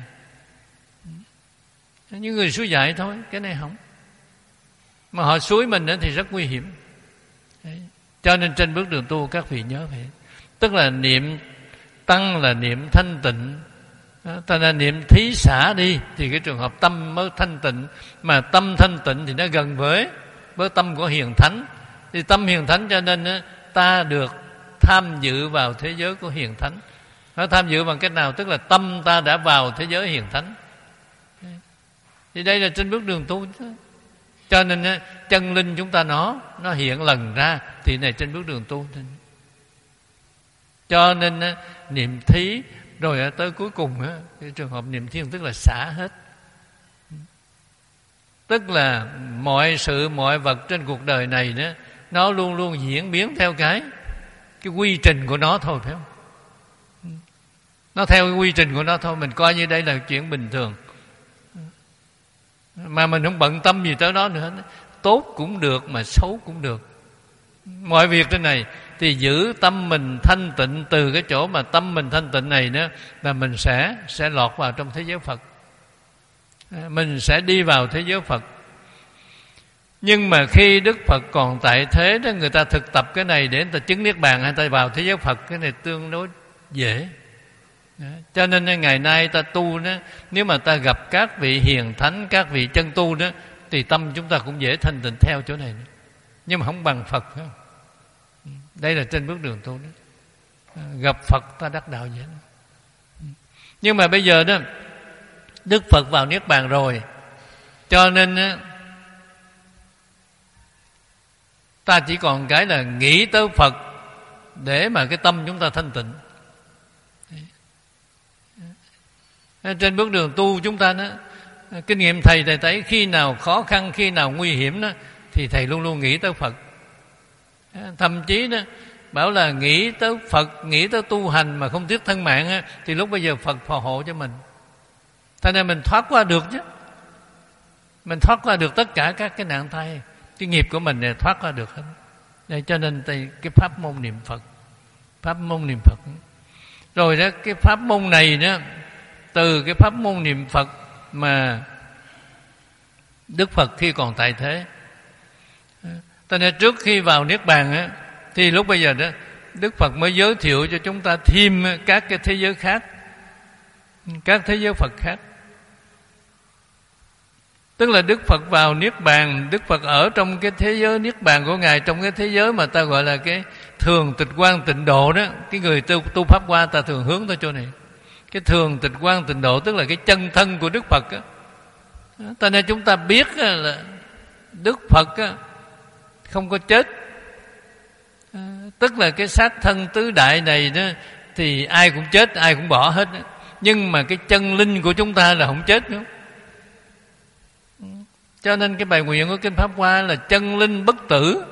Những người suối dại thôi, cái này không. Mà họ suối mình á thì rất nguy hiểm. Đấy. Cho nên trên bước đường tu các vị nhớ vậy. Tức là niệm tăng là niệm thanh tịnh. Ta là niệm thí xả đi thì cái trường hợp tâm mới thanh tịnh. Mà tâm thanh tịnh thì nó gần với với tâm của hiền thánh. Thì tâm hiền thánh cho nên á, ta được tham dự vào thế giới của hiền thánh. Nó tham dự bằng cách nào? Tức là tâm ta đã vào thế giới hiền thánh. Thì đây là trên bước đường tu. Cho nên á, chân linh chúng ta nó nó hiện lần ra thì này trên bước đường tu. Cho nên á, niệm thí rồi á, tới cuối cùng á, cái trường hợp niệm thiên tức là xả hết. Tức là mọi sự mọi vật trên cuộc đời này đó, nó luôn luôn diễn biến theo cái cái quy trình của nó thôi, phải không? Nó theo cái quy trình của nó thôi. Mình coi như đây là chuyện bình thường, mà mình không bận tâm gì tới nó nữa. Tốt cũng được mà xấu cũng được. Mọi việc trên này thì giữ tâm mình thanh tịnh. Từ cái chỗ mà tâm mình thanh tịnh này nữa là mình sẽ sẽ lọt vào trong thế giới Phật. Mình sẽ đi vào thế giới Phật. Nhưng mà khi Đức Phật còn tại thế đó, người ta thực tập cái này để người ta chứng Niết Bàn hay ta vào thế giới Phật, cái này tương đối dễ. Cho nên ngày nay ta tu đó, nếu mà ta gặp các vị hiền thánh, các vị chân tu đó, thì tâm chúng ta cũng dễ thanh tịnh theo chỗ này. Nhưng mà không bằng Phật, phải không? Đây là trên bước đường tu đó. Gặp Phật ta đắc đạo dễ. Nhưng mà bây giờ đó, Đức Phật vào Niết Bàn rồi, cho nên ta chỉ còn cái là nghĩ tới Phật để mà cái tâm chúng ta thanh tịnh. Trên bước đường tu chúng ta đó, kinh nghiệm thầy thầy thấy khi nào khó khăn, khi nào nguy hiểm đó, thì thầy luôn luôn nghĩ tới Phật. Thậm chí đó bảo là nghĩ tới Phật, nghĩ tới tu hành mà không tiếc thân mạng á, thì lúc bây giờ Phật phò hộ cho mình. Thế nên mình thoát qua được chứ. Mình thoát qua được tất cả các cái nạn tai. Cái nghiệp của mình này thoát qua được hết. Để cho nên cái pháp môn niệm Phật, pháp môn niệm Phật. Rồi đó, cái pháp môn này đó, từ cái pháp môn niệm Phật mà Đức Phật khi còn tại thế, cho nên trước khi vào Niết Bàn á, thì lúc bây giờ đó Đức Phật mới giới thiệu cho chúng ta thêm các cái thế giới khác, các thế giới Phật khác. Tức là Đức Phật vào Niết Bàn, Đức Phật ở trong cái thế giới Niết Bàn của Ngài, trong cái thế giới mà ta gọi là cái thường tịch quan tịnh độ đó. Cái người tu, tu Pháp qua ta thường hướng tới chỗ này. Cái thường tịch quan tịnh độ tức là cái chân thân của Đức Phật á. Ta nên chúng ta biết là Đức Phật á, không có chết. Tức là cái xác thân tứ đại này đó, thì ai cũng chết, ai cũng bỏ hết đó. Nhưng mà cái chân linh của chúng ta là không chết nữa. Cho nên cái bài nguyện của Kinh Pháp Hoa là chân linh bất tử.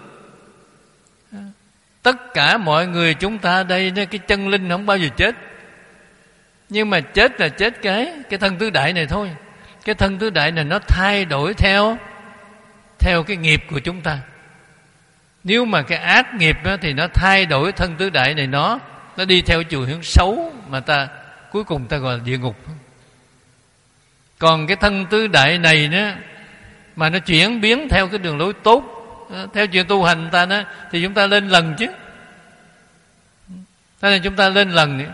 Tất cả mọi người chúng ta đây, cái chân linh không bao giờ chết. Nhưng mà chết là chết cái cái thân tứ đại này thôi. Cái thân tứ đại này nó thay đổi theo theo cái nghiệp của chúng ta. Nếu mà cái ác nghiệp đó, thì nó thay đổi thân tứ đại này, nó nó đi theo chiều hướng xấu, mà ta cuối cùng ta gọi là địa ngục. Còn cái thân tứ đại này đó, mà nó chuyển biến theo cái đường lối tốt, theo chuyện tu hành ta đó, thì chúng ta lên lần chứ. Thế nên chúng ta lên lần nữa.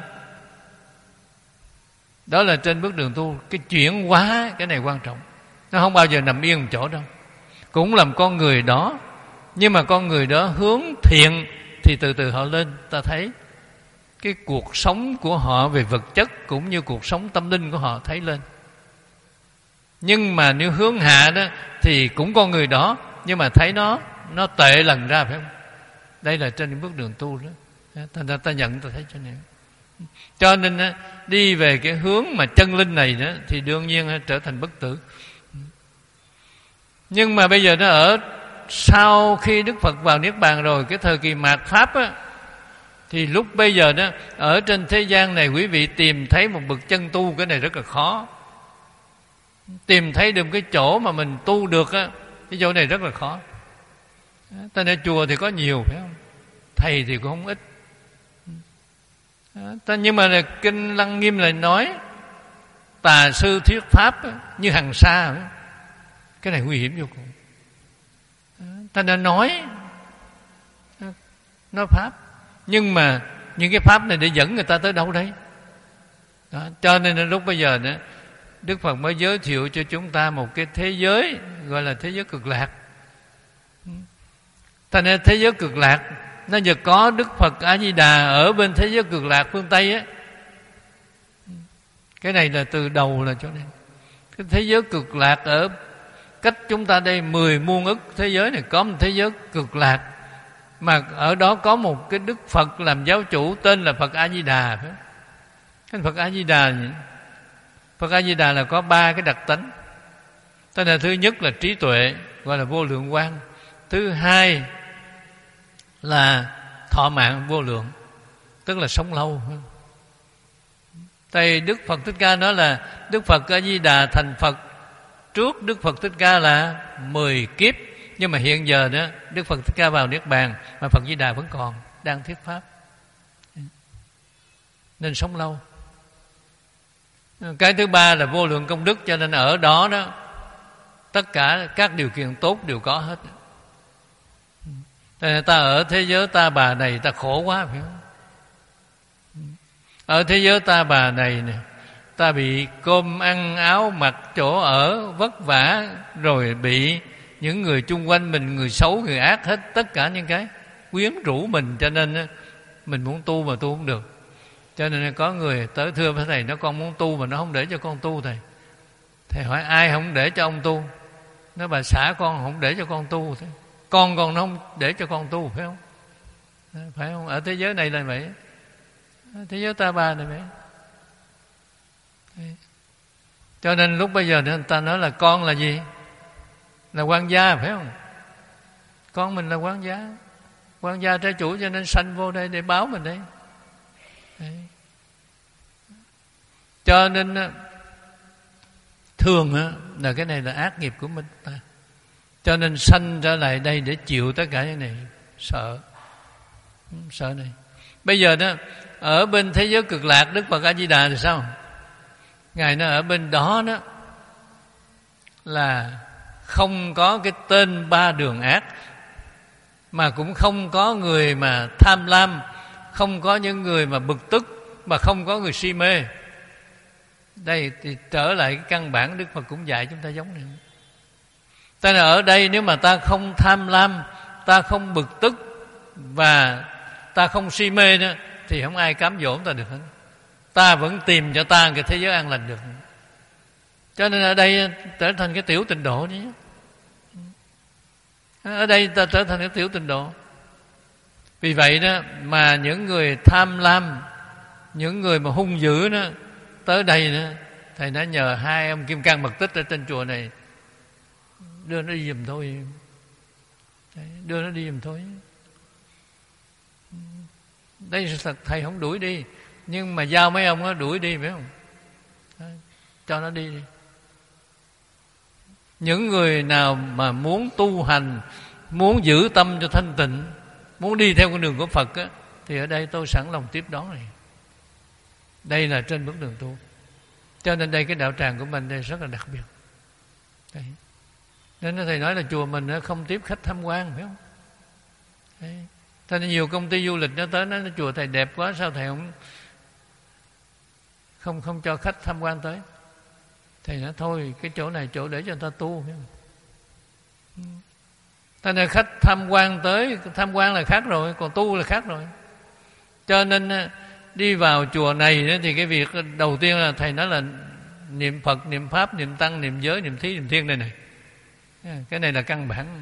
Đó là trên bước đường tu, cái chuyển hóa cái này quan trọng. Nó không bao giờ nằm yên một chỗ đâu. Cũng làm con người đó, nhưng mà con người đó hướng thiện thì từ từ họ lên. Ta thấy cái cuộc sống của họ về vật chất cũng như cuộc sống tâm linh của họ thấy lên. Nhưng mà nếu hướng hạ đó thì cũng con người đó, nhưng mà thấy nó nó tệ lần ra, phải không? Đây là trên bước đường tu đó. Ta, ta nhận, ta thấy cho này. Cho nên đi về cái hướng mà chân linh này đó, thì đương nhiên trở thành bất tử. Nhưng mà bây giờ nó ở sau khi Đức Phật vào Niết Bàn rồi, cái thời kỳ mạt Pháp á, thì lúc bây giờ đó ở trên thế gian này, quý vị tìm thấy một bậc chân tu, cái này rất là khó. Tìm thấy được cái chỗ mà mình tu được á, cái chỗ này rất là khó. Ta nên chùa thì có nhiều, phải không? Thầy thì cũng không ít. Nhưng mà Kinh Lăng Nghiêm lại nói tà sư thuyết pháp như hằng sa, cái này nguy hiểm vô cùng. Ta đã nói nói pháp, nhưng mà những cái pháp này để dẫn người ta tới đâu đấy? Đó, cho nên lúc bây giờ nữa Đức Phật mới giới thiệu cho chúng ta một cái thế giới gọi là thế giới cực lạc. Thành ra thế giới cực lạc nó giờ có Đức Phật A Di Đà ở bên thế giới cực lạc phương Tây á. Cái này là từ đầu là cho nên cái thế giới cực lạc ở cách chúng ta đây mười muôn ức thế giới này có một thế giới cực lạc, mà ở đó có một cái Đức Phật làm giáo chủ tên là Phật A Di Đà. Phải không? Cái Phật A Di Đà, Phật A Di Đà là có ba cái đặc tánh. Tên là thứ nhất là trí tuệ, gọi là vô lượng quang. Thứ hai là thọ mạng vô lượng, tức là sống lâu. Tại Đức Phật Thích Ca nói là Đức Phật A Di Đà thành Phật trước Đức Phật Thích Ca là mười kiếp. Nhưng mà hiện giờ đó Đức Phật Thích Ca vào Niết Bàn, mà Phật Di Đà vẫn còn đang thuyết pháp, nên sống lâu. Cái thứ ba là vô lượng công đức, cho nên ở đó đó tất cả các điều kiện tốt đều có hết. Ta ở thế giới ta bà này ta khổ quá, phải không? Ở thế giới ta bà này nè, ta bị cơm ăn áo mặc chỗ ở vất vả, rồi bị những người chung quanh mình, người xấu người ác hết, tất cả những cái quyến rũ mình, cho nên mình muốn tu mà tu không được. Cho nên có người tới thưa với thầy, nó con muốn tu mà nó không để cho con tu. Thầy Thầy hỏi ai không để cho ông tu? Nó bà xã con không để cho con tu. Thế con còn nó không để cho con tu, phải không? Phải không? Ở thế giới này là vậy, thế giới ta bà này vậy. Cho nên lúc bây giờ người ta nói là con là gì? Là quan gia, phải không? Con mình là quan gia, quan gia trái chủ, cho nên sanh vô đây để báo mình đây. Đấy. Cho nên thường là cái này là ác nghiệp của mình ta, cho nên sanh trở lại đây để chịu tất cả cái này. Sợ Sợ này. Bây giờ đó ở bên thế giới cực lạc, Đức Phật A Di Đà thì sao? Ngài nó ở bên đó đó là không có cái tên ba đường ác, mà cũng không có người mà tham lam, không có những người mà bực tức, mà không có người si mê. Đây thì trở lại cái căn bản Đức Phật cũng dạy chúng ta giống này. Ta là ở đây nếu mà ta không tham lam, ta không bực tức và ta không si mê nữa, thì không ai cám dỗ ta được hết. Ta vẫn tìm cho ta cái thế giới an lành được. Cho nên ở đây trở thành cái tiểu tịnh độ nhé. Ở đây ta trở thành cái tiểu tịnh độ. Vì vậy đó mà những người tham lam, những người mà hung dữ đó tới đây đó, thầy đã nhờ hai ông Kim Cang Bậc Tích ở trên chùa này đưa nó đi giùm thôi. Đưa nó đi giùm thôi. Đây thầy không đuổi đi, nhưng mà giao mấy ông đó đuổi đi, phải không? Cho nó đi đi. Những người nào mà muốn tu hành, muốn giữ tâm cho thanh tịnh, muốn đi theo con đường của Phật á, thì ở đây tôi sẵn lòng tiếp đón này. Đây là trên bước đường tu. Cho nên đây cái đạo tràng của mình đây rất là đặc biệt. Đấy. Nên thầy nói là chùa mình không tiếp khách tham quan, phải không? Đấy. Thế nên nhiều công ty du lịch nó tới nói chùa thầy đẹp quá, sao thầy không không không cho khách tham quan tới? Thầy nói thôi, cái chỗ này chỗ để cho người ta tu, phải không? Thế nên khách tham quan tới, tham quan là khác rồi, còn tu là khác rồi. Cho nên đi vào chùa này thì cái việc đầu tiên là thầy nói là niệm Phật, niệm Pháp, niệm Tăng, niệm giới, niệm Thí, niệm Thiên này này. Cái này là căn bản.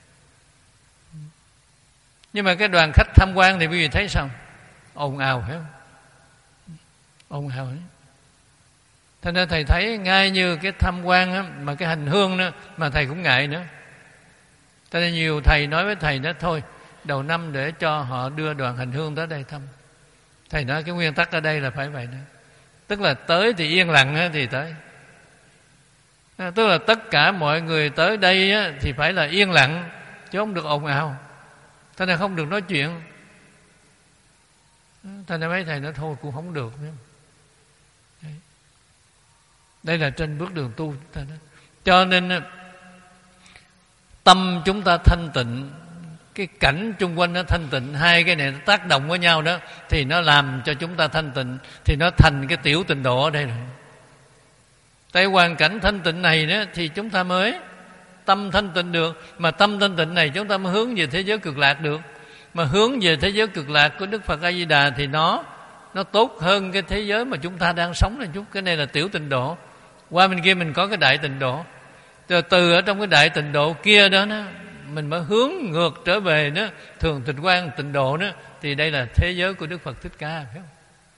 Nhưng mà cái đoàn khách tham quan thì quý vị thấy sao? Ồn ào, phải không? Ồn ào đấy. Thế nên thầy thấy ngay như cái tham quan á, mà cái hành hương đó, mà thầy cũng ngại nữa. Cho nên nhiều thầy nói với thầy đó, thôi đầu năm để cho họ đưa đoàn hành hương tới đây thăm. Thầy nói cái nguyên tắc ở đây là phải vậy đó. Tức là tới thì yên lặng thì tới. Tức là tất cả mọi người tới đây thì phải là yên lặng, chứ không được ồn ào. Thế nên không được nói chuyện. Thành ra mấy thầy nói thôi cũng không được nữa. Đấy. Đây là trên bước đường tu ta đó. Cho nên tâm chúng ta thanh tịnh, cái cảnh chung quanh nó thanh tịnh, hai cái này nó tác động với nhau đó, thì nó làm cho chúng ta thanh tịnh, thì nó thành cái tiểu tịnh độ ở đây rồi. Tại hoàn cảnh thanh tịnh này đó thì chúng ta mới tâm thanh tịnh được. Mà tâm thanh tịnh này chúng ta mới hướng về thế giới cực lạc được. Mà hướng về thế giới cực lạc của Đức Phật A Di Đà thì nó nó tốt hơn cái thế giới mà chúng ta đang sống này chút. Cái này là tiểu tịnh độ. Qua bên kia mình có cái đại tịnh độ. Từ, từ ở trong cái đại tịnh độ kia đó, đó mình mới hướng ngược trở về đó thường tịnh quan tịnh độ đó, thì đây là thế giới của Đức Phật Thích Ca, phải không?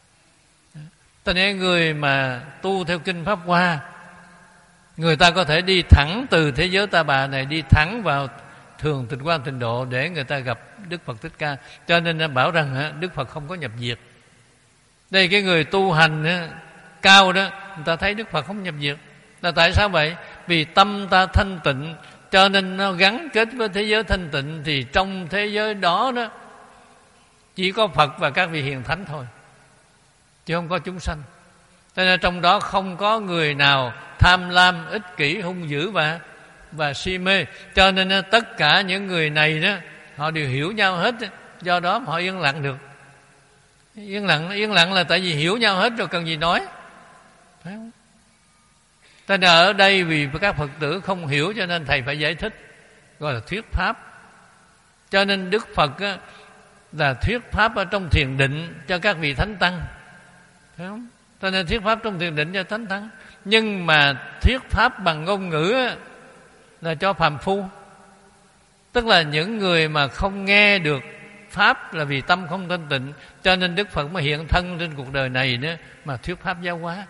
Cho nên người mà tu theo kinh Pháp Hoa, người ta có thể đi thẳng từ thế giới Ta Bà này đi thẳng vào thường tịnh quan tịnh độ để người ta gặp Đức Phật Thích Ca. Cho nên bảo rằng Đức Phật không có nhập diệt. Đây cái người tu hành cao đó, người ta thấy Đức Phật không nhập diệt. Là tại sao vậy? Vì tâm ta thanh tịnh, cho nên nó gắn kết với thế giới thanh tịnh. Thì trong thế giới đó đó chỉ có Phật và các vị hiền thánh thôi, chứ không có chúng sanh. Cho nên trong đó không có người nào tham lam, ích kỷ, hung dữ và và si mê. Cho nên tất cả những người này đó họ đều hiểu nhau hết. Do đó họ yên lặng được. Yên lặng yên lặng là tại vì hiểu nhau hết rồi, cần gì nói, phải không? Cho nên ở đây vì các Phật tử không hiểu cho nên thầy phải giải thích, gọi là thuyết pháp. Cho nên Đức Phật á, là thuyết pháp ở trong thiền định cho các vị thánh tăng, phải không? Cho nên thuyết pháp trong thiền định cho thánh tăng. Nhưng mà thuyết pháp bằng ngôn ngữ á, là cho phàm phu. Tức là những người mà không nghe được pháp là vì tâm không thanh tịnh. Cho nên Đức Phật mới hiện thân trên cuộc đời này nữa mà thuyết pháp giáo hóa.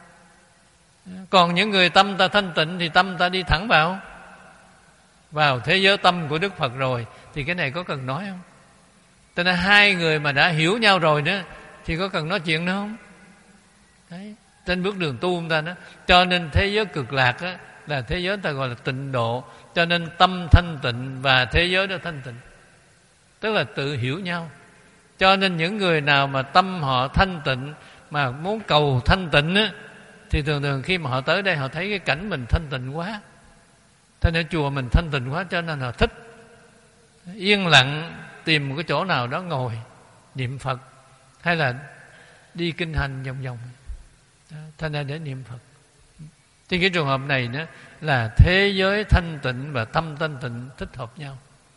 Còn những người tâm ta thanh tịnh thì tâm ta đi thẳng vào vào thế giới tâm của Đức Phật rồi, thì cái này có cần nói không? Cho nên hai người mà đã hiểu nhau rồi đó thì có cần nói chuyện nữa không? Đấy, trên bước đường tu ta đó. Cho nên thế giới cực lạc á, là thế giới ta gọi là tịnh độ. Cho nên tâm thanh tịnh và thế giới đó thanh tịnh, tức là tự hiểu nhau. Cho nên những người nào mà tâm họ thanh tịnh mà muốn cầu thanh tịnh á, thì thường thường khi mà họ tới đây họ thấy cái cảnh mình thanh tịnh quá, thế nên chùa mình thanh tịnh quá, cho nên họ thích yên lặng tìm một cái chỗ nào đó ngồi niệm Phật hay là đi kinh hành vòng vòng, thế nên để niệm Phật. Thì cái trường hợp này đó là thế giới thanh tịnh và tâm thanh tịnh thích hợp nhau.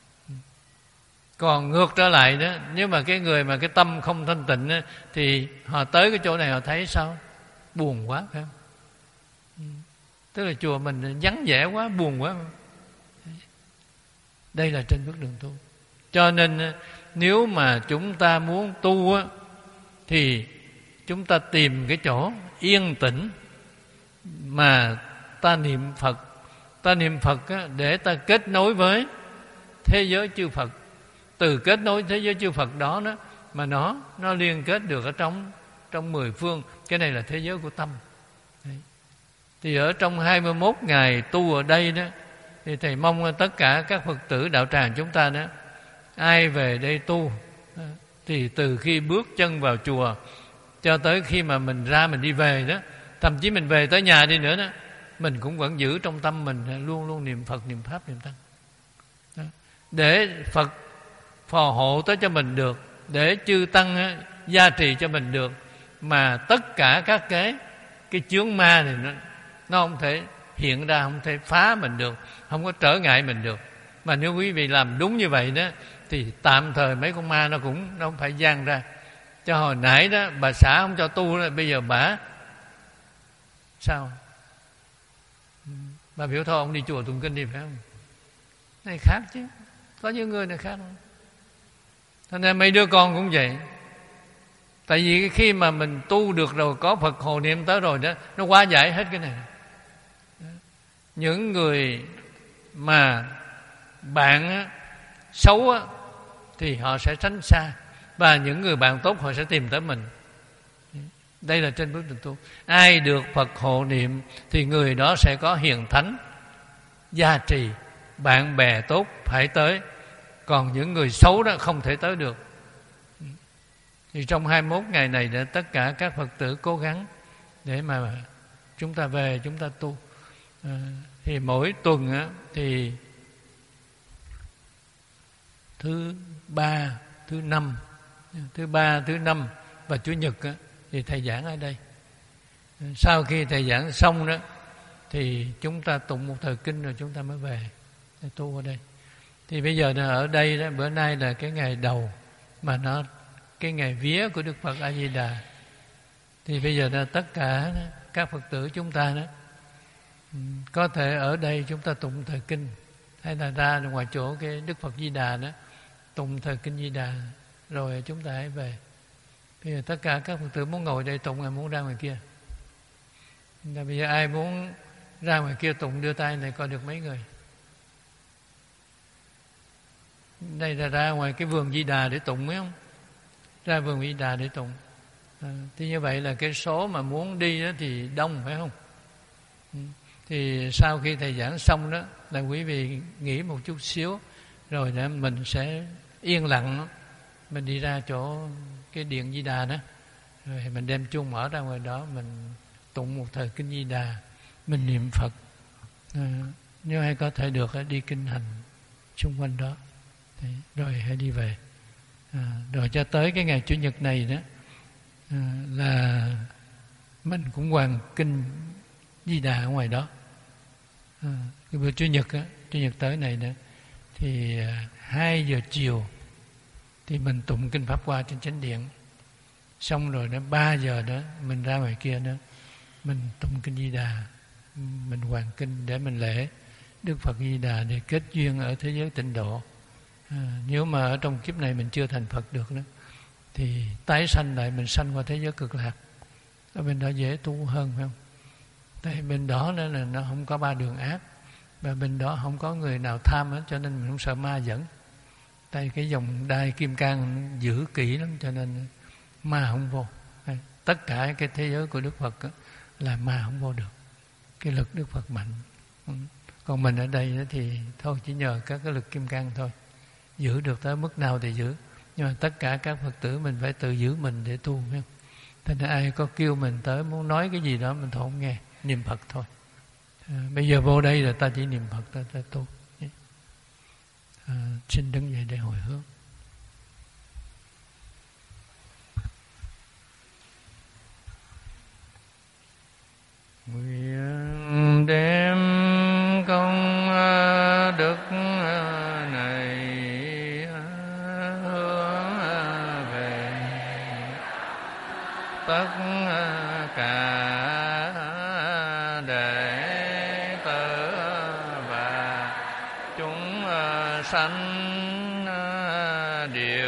Còn ngược trở lại đó, nếu mà cái người mà cái tâm không thanh tịnh đó, thì họ tới cái chỗ này họ thấy sao? Buồn quá, phải không? Tức là chùa mình vắng vẻ quá, buồn quá. Đây là trên bước đường tu. Cho nên nếu mà chúng ta muốn tu á, thì chúng ta tìm cái chỗ yên tĩnh mà ta niệm Phật. Ta niệm Phật á, để ta kết nối với thế giới chư Phật. Từ kết nối thế giới chư Phật đó, đó mà nó nó liên kết được ở trong trong mười phương. Cái này là thế giới của tâm. Đấy. Thì ở trong hai mươi mốt ngày tu ở đây đó, thì thầy mong tất cả các Phật tử đạo tràng chúng ta đó, ai về đây tu thì từ khi bước chân vào chùa cho tới khi mà mình ra mình đi về đó, thậm chí mình về tới nhà đi nữa đó, mình cũng vẫn giữ trong tâm mình luôn luôn niệm Phật, niệm Pháp, niệm Tăng đó. Để Phật phò hộ tới cho mình được, để chư Tăng á, gia trì cho mình được, mà tất cả các cái cái chướng ma này nó, nó không thể hiện ra, không thể phá mình được, không có trở ngại mình được. Mà nếu quý vị làm đúng như vậy đó, thì tạm thời mấy con ma nó cũng nó không phải gian ra. Cho hồi nãy đó bà xã không cho tu đó, bây giờ bà sao? Bà biểu thôi ông đi chùa tụng kinh đi, phải không? Này khác chứ, có những người này khác không? Cho nên mấy đứa con cũng vậy. Tại vì khi mà mình tu được rồi, có Phật hộ niệm tới rồi đó, nó hóa giải hết cái này. Những người mà bạn á, xấu á, thì họ sẽ tránh xa, và những người bạn tốt họ sẽ tìm tới mình. Đây là trên bước đường tu. Ai được Phật hộ niệm thì người đó sẽ có hiền thánh gia trì, bạn bè tốt phải tới. Còn những người xấu đó không thể tới được. Thì trong hai mươi mốt ngày này để tất cả các Phật tử cố gắng để mà chúng ta về chúng ta tu. À, thì mỗi tuần á, thì thứ ba, thứ năm, thứ ba, thứ năm và chủ nhật á, thì thầy giảng ở đây. Sau khi thầy giảng xong đó thì chúng ta tụng một thời kinh rồi chúng ta mới về để tu ở đây. Thì bây giờ ở đây đó, bữa nay là cái ngày đầu mà nó cái ngày vía của Đức Phật A Di Đà. Thì bây giờ là tất cả các Phật tử chúng ta đó có thể ở đây chúng ta tụng thời kinh, hay là ra ngoài chỗ cái Đức Phật Di Đà đó tụng thời kinh Di Đà rồi chúng ta hãy về. Bây giờ tất cả các Phật tử muốn ngồi đây tụng hay muốn ra ngoài kia? Là bây giờ ai muốn ra ngoài kia tụng đưa tay này coi được mấy người? Đây là ra ngoài cái vườn Di Đà để tụng phải không? Ra vườn Di Đà để tụng. À, thì như vậy là cái số mà muốn đi đó thì đông phải không? Thì sau khi thầy giảng xong đó là quý vị nghỉ một chút xíu rồi để mình sẽ yên lặng, mình đi ra chỗ cái điện Di Đà đó, rồi mình đem chuông mở ra ngoài đó, mình tụng một thời kinh Di Đà, mình niệm Phật. À, nếu ai có thể được đi kinh hành xung quanh đó. Đấy, rồi hãy đi về. À, rồi cho tới cái ngày Chủ nhật này đó à, là mình cũng hoàn kinh Di Đà ở ngoài đó. À, cái bữa Chủ nhật á, Chủ nhật tới này đó thì à, hai giờ chiều thì mình tụng kinh Pháp Hoa trên chánh điện. Xong rồi đó ba giờ đó mình ra ngoài kia đó mình tụng kinh Di Đà, mình hoàn kinh để mình lễ Đức Phật Di Đà để kết duyên ở thế giới tịnh độ. À, nếu mà ở trong kiếp này mình chưa thành Phật được đó thì tái sanh lại, mình sanh qua thế giới cực lạc, ở bên đó dễ tu hơn phải không? Tại bên đó nữa là nó không có ba đường ác, và bên đó không có người nào tham hết, cho nên mình không sợ ma dẫn. Tại cái dòng đai kim cang giữ kỹ lắm, cho nên ma không vô. Tất cả cái thế giới của Đức Phật là ma không vô được, cái lực Đức Phật mạnh. Còn mình ở đây thì thôi chỉ nhờ các cái lực kim cang thôi, giữ được tới mức nào thì giữ, nhưng mà tất cả các Phật tử mình phải tự giữ mình để tu, phải không? Thế nên ai có kêu mình tới muốn nói cái gì đó mình thôi không nghe, niệm Phật thôi. À, bây giờ vô đây là ta chỉ niệm Phật, ta, ta tu. À, xin đứng dậy để hồi hướng. Nguyện đem công đức này hướng về tất cả đệ tử và chúng sanh địa